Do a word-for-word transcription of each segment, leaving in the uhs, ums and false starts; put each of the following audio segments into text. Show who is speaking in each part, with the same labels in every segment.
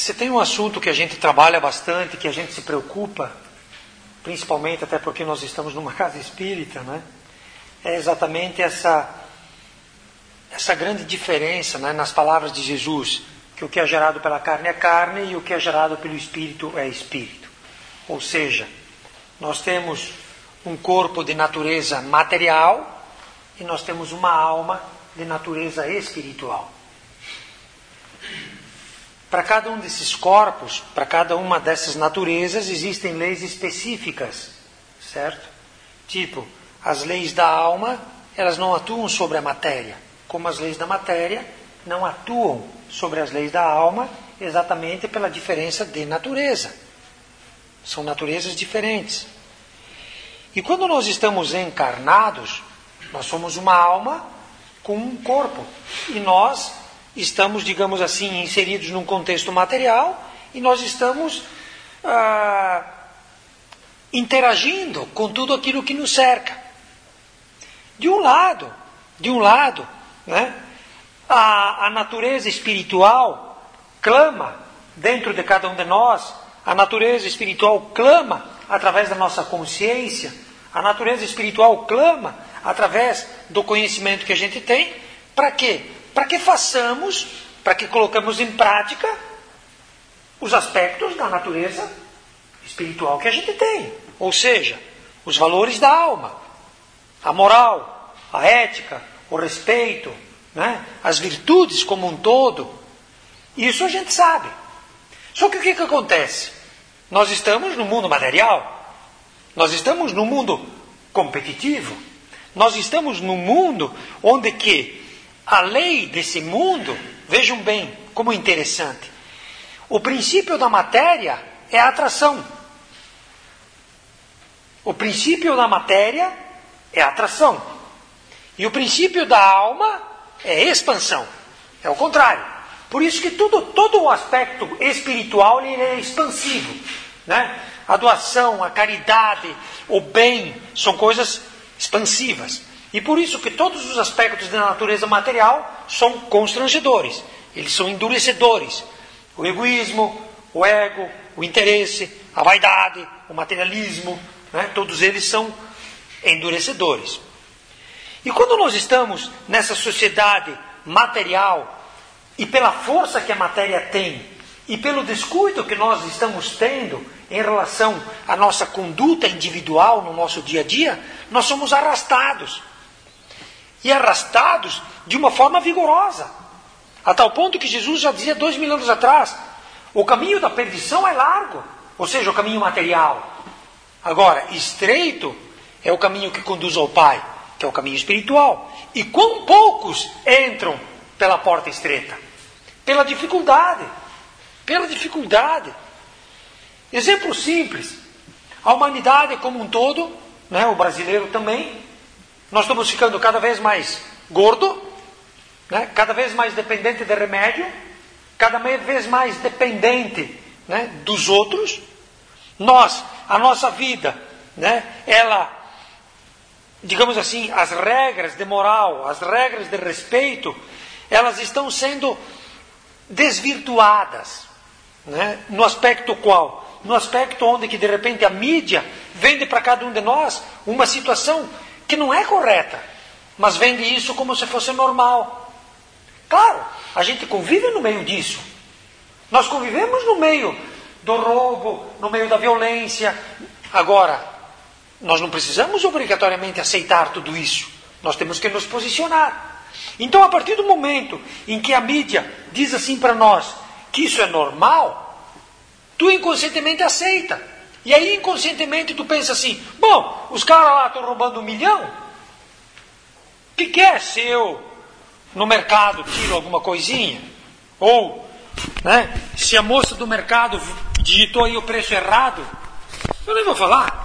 Speaker 1: Se tem um assunto que a gente trabalha bastante, que a gente se preocupa, principalmente até porque nós estamos numa casa espírita, né? É exatamente essa, essa grande diferença, né, nas palavras de Jesus, que o que é gerado pela carne é carne e o que é gerado pelo espírito é espírito. Ou seja, nós temos um corpo de natureza material e nós temos uma alma de natureza espiritual. Para cada um desses corpos, para cada uma dessas naturezas, existem leis específicas, certo? Tipo, as leis da alma, elas não atuam sobre a matéria, como as leis da matéria não atuam sobre as leis da alma, exatamente pela diferença de natureza. São naturezas diferentes. E quando nós estamos encarnados, nós somos uma alma com um corpo. E nós estamos, digamos assim, inseridos num contexto material e nós estamos ah, interagindo com tudo aquilo que nos cerca. De um lado, de um lado, né, a, a natureza espiritual clama dentro de cada um de nós, a natureza espiritual clama através da nossa consciência, a natureza espiritual clama através do conhecimento que a gente tem, para quê? Para que façamos, para que colocamos em prática os aspectos da natureza espiritual que a gente tem. Ou seja, os valores da alma, a moral, a ética, o respeito, né? As virtudes como um todo. Isso a gente sabe. Só que o que, que acontece? Nós estamos no mundo material, nós estamos no mundo competitivo, nós estamos num mundo onde que a lei desse mundo, vejam bem como é interessante, o princípio da matéria é a atração. O princípio da matéria é a atração. E o princípio da alma é a expansão. É o contrário. Por isso que tudo, todo o aspecto espiritual ele é expansivo, né? A doação, a caridade, o bem, são coisas expansivas. E por isso que todos os aspectos da natureza material são constrangedores. Eles são endurecedores. O egoísmo, o ego, o interesse, a vaidade, o materialismo, né? Todos eles são endurecedores. E quando nós estamos nessa sociedade material, e pela força que a matéria tem, e pelo descuido que nós estamos tendo em relação à nossa conduta individual no nosso dia a dia, nós somos arrastados. E arrastados de uma forma vigorosa. A tal ponto que Jesus já dizia dois mil anos atrás, o caminho da perdição é largo, ou seja, o caminho material. Agora, estreito é o caminho que conduz ao Pai, que é o caminho espiritual. E quão poucos entram pela porta estreita? Pela dificuldade. Pela dificuldade. Exemplo simples. A humanidade como um todo, né, o brasileiro também, nós estamos ficando cada vez mais gordo, né, cada vez mais dependente de remédio, cada vez mais dependente, né, dos outros. Nós, a nossa vida, né, ela, digamos assim, as regras de moral, as regras de respeito, elas estão sendo desvirtuadas, né? No aspecto qual? No aspecto onde que de repente a mídia vende para cada um de nós uma situação que não é correta, mas vende isso como se fosse normal. Claro, a gente convive no meio disso. Nós convivemos no meio do roubo, no meio da violência. Agora, nós não precisamos obrigatoriamente aceitar tudo isso. Nós temos que nos posicionar. Então, a partir do momento em que a mídia diz assim para nós que isso é normal, tu inconscientemente aceita. E aí, inconscientemente, tu pensa assim, bom, os caras lá estão roubando um milhão, o que, que é se eu, no mercado, tiro alguma coisinha? Ou, né, se a moça do mercado digitou aí o preço errado, eu nem vou falar.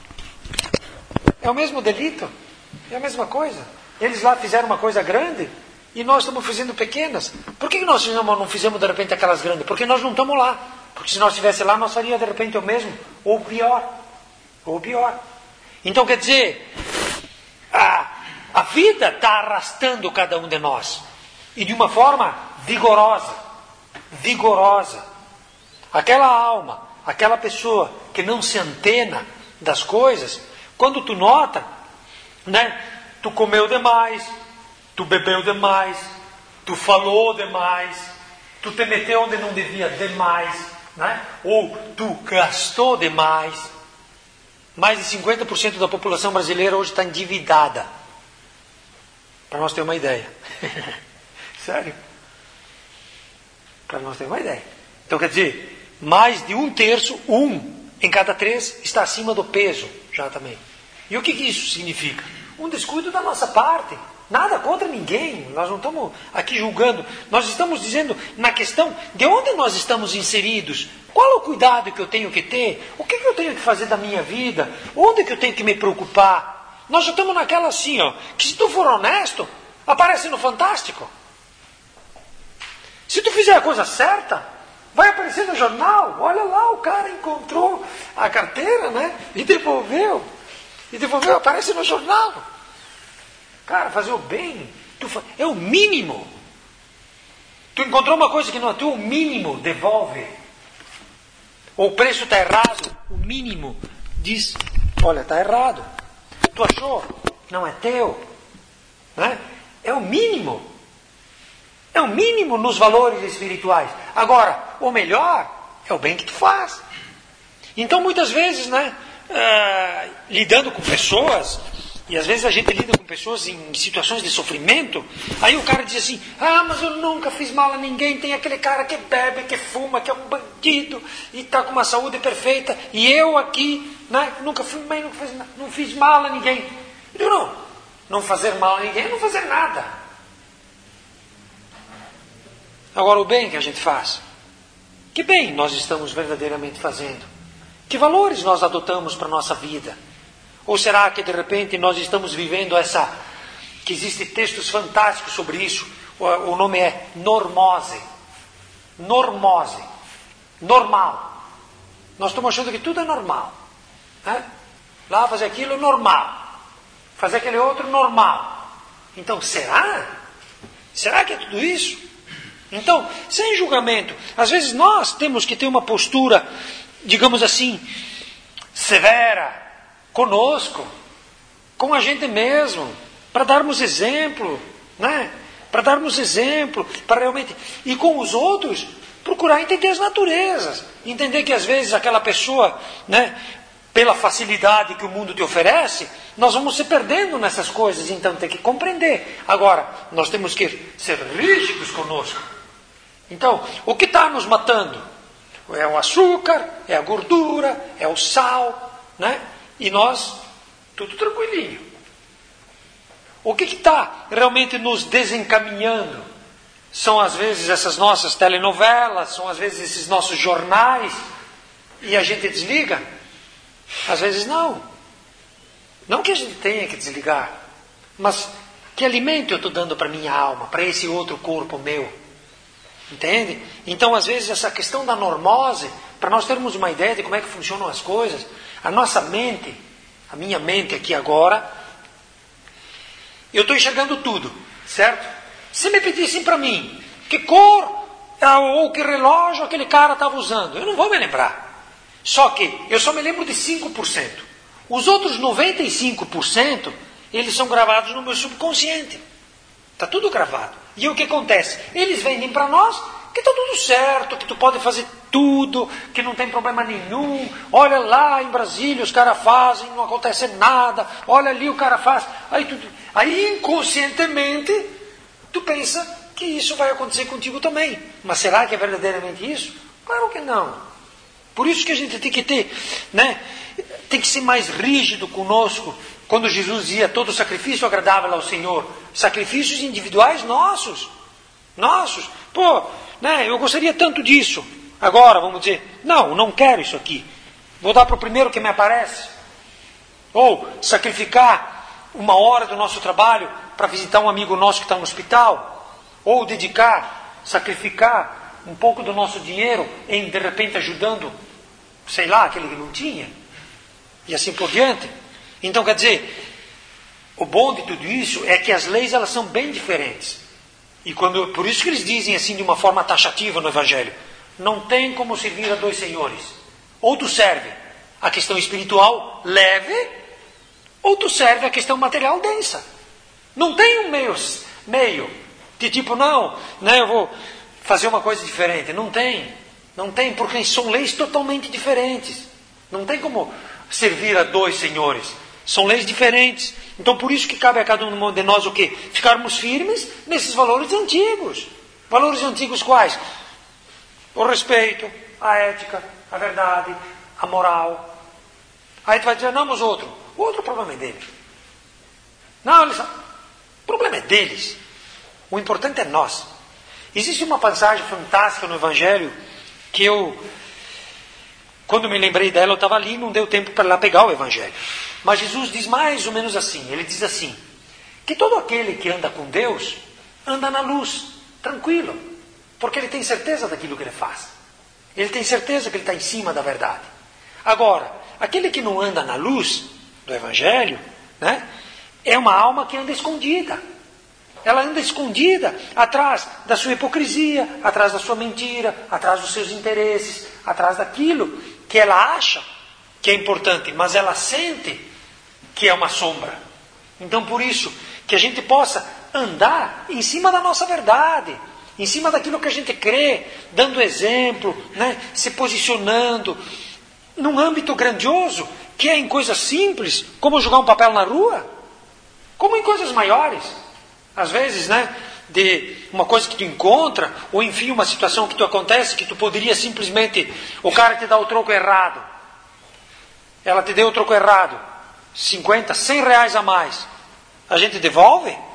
Speaker 1: É o mesmo delito, é a mesma coisa. Eles lá fizeram uma coisa grande e nós estamos fazendo pequenas. Por que nós não fizemos de repente aquelas grandes? Porque nós não estamos lá. Porque se nós estivesse lá, nós faríamos de repente o mesmo, ou pior. Ou pior. Então quer dizer, a, a vida está arrastando cada um de nós. E de uma forma vigorosa. Vigorosa. aquela alma, aquela pessoa que não se antena das coisas, quando tu nota, né, tu comeu demais, tu bebeu demais, tu falou demais, tu te meteu onde não devia demais, né? Ou tu gastou demais. Mais de cinquenta por cento da população brasileira hoje está endividada. Para nós ter uma ideia. Sério. Para nós ter uma ideia. Então quer dizer, mais de um terço, um em cada três, está acima do peso já também. E o que, que isso significa? Um descuido da nossa parte. Nada contra ninguém, nós não estamos aqui julgando, nós estamos dizendo na questão de onde nós estamos inseridos, qual é o cuidado que eu tenho que ter, o que, que eu tenho que fazer da minha vida, onde que eu tenho que me preocupar. Nós já estamos naquela assim, ó, que se tu for honesto, aparece no Fantástico. Se tu fizer a coisa certa, vai aparecer no jornal, olha lá, o cara encontrou a carteira, né, e devolveu, e devolveu, aparece no jornal. Cara, fazer o bem tu fa... é o mínimo. Tu encontrou uma coisa que não é tua, o mínimo devolve. Ou o preço está errado, o mínimo diz, olha, está errado. Tu achou, não é teu. Né? É o mínimo. É o mínimo nos valores espirituais. Agora, o melhor é o bem que tu faz. Então, muitas vezes, né, uh, lidando com pessoas... E às vezes a gente lida com pessoas em situações de sofrimento, aí o cara diz assim, ah, mas eu nunca fiz mal a ninguém, tem aquele cara que bebe, que fuma, que é um bandido, e está com uma saúde perfeita, e eu aqui, né, nunca fumei, nunca fiz, não fiz mal a ninguém. Eu digo, não, não fazer mal a ninguém é não fazer nada. Agora o bem que a gente faz, que bem nós estamos verdadeiramente fazendo? Que valores nós adotamos para a nossa vida? Ou será que de repente nós estamos vivendo essa, que existem textos fantásticos sobre isso, o, o nome é normose, normose, normal. Nós estamos achando que tudo é normal. Né? Lá fazer aquilo normal, fazer aquele outro normal. Então será? Será que é tudo isso? Então, sem julgamento, às vezes nós temos que ter uma postura, digamos assim, severa, conosco, com a gente mesmo, para darmos exemplo, né? Para darmos exemplo, para realmente... E com os outros, procurar entender as naturezas. Entender que às vezes aquela pessoa, né, pela facilidade que o mundo te oferece, nós vamos se perdendo nessas coisas, então tem que compreender. Agora, nós temos que ser rígidos conosco. Então, o que está nos matando? É o açúcar, é a gordura, é o sal, né? E nós, tudo tranquilinho. O que está realmente nos desencaminhando? São às vezes essas nossas telenovelas, são às vezes esses nossos jornais, e a gente desliga? Às vezes não. Não que a gente tenha que desligar, mas que alimento eu estou dando para a minha alma, para esse outro corpo meu? Entende? Então às vezes essa questão da normose, para nós termos uma ideia de como é que funcionam as coisas, a nossa mente, a minha mente aqui agora, eu estou enxergando tudo, certo? Se me pedissem para mim, que cor ou que relógio aquele cara estava usando, eu não vou me lembrar. Só que eu só me lembro de cinco por cento. Os outros noventa e cinco por cento, eles são gravados no meu subconsciente. Está tudo gravado. E o que acontece? Eles vendem para nós que está tudo certo, que tu pode fazer tudo, que não tem problema nenhum. Olha lá em Brasília, os caras fazem, não acontece nada. Olha ali, o cara faz. Aí, tu, aí inconscientemente, tu pensa que isso vai acontecer contigo também. Mas será que é verdadeiramente isso? Claro que não. Por isso que a gente tem que ter, né, tem que ser mais rígido conosco. Quando Jesus dizia todo sacrifício agradável ao Senhor, sacrifícios individuais nossos. Nossos. Pô, né, eu gostaria tanto disso. Agora, vamos dizer, não, não quero isso aqui. Vou dar para o primeiro que me aparece. Ou sacrificar uma hora do nosso trabalho para visitar um amigo nosso que está no hospital. Ou dedicar, sacrificar um pouco do nosso dinheiro em, de repente, ajudando, sei lá, aquele que não tinha. E assim por diante. Então, quer dizer, o bom de tudo isso é que as leis elas são bem diferentes. E quando, por isso que eles dizem assim de uma forma taxativa no Evangelho, não tem como servir a dois senhores. Ou tu serve a questão espiritual leve, ou tu serve a questão material densa. Não tem um meio, meio de tipo, não, né, eu vou fazer uma coisa diferente. Não tem. Não tem, porque são leis totalmente diferentes. Não tem como servir a dois senhores. São leis diferentes. Então, por isso que cabe a cada um de nós o quê? Ficarmos firmes nesses valores antigos. Valores antigos quais? O respeito, a ética, a verdade, a moral. Aí tu vai dizer, não, mas outro. O outro problema é dele. Não, eles... o problema é deles. O importante é nós. Existe uma passagem fantástica no Evangelho que eu, quando me lembrei dela, eu estava ali e não deu tempo para lá pegar o Evangelho. Mas Jesus diz mais ou menos assim, ele diz assim, que todo aquele que anda com Deus, anda na luz, tranquilo, porque ele tem certeza daquilo que ele faz. Ele tem certeza que ele está em cima da verdade. Agora, aquele que não anda na luz do Evangelho, né, é uma alma que anda escondida. Ela anda escondida atrás da sua hipocrisia, atrás da sua mentira, atrás dos seus interesses, atrás daquilo que ela acha que é importante, mas ela sente que é uma sombra. Então, por isso, que a gente possa andar em cima da nossa verdade, em cima daquilo que a gente crê, dando exemplo, né, se posicionando, num âmbito grandioso, que é em coisas simples, como jogar um papel na rua, como em coisas maiores. Às vezes, né, de uma coisa que tu encontra, ou enfim, uma situação que tu acontece, que tu poderia simplesmente, o cara te dá o troco errado. Ela te deu o troco errado, cinquenta, cem reais a mais. A gente devolve?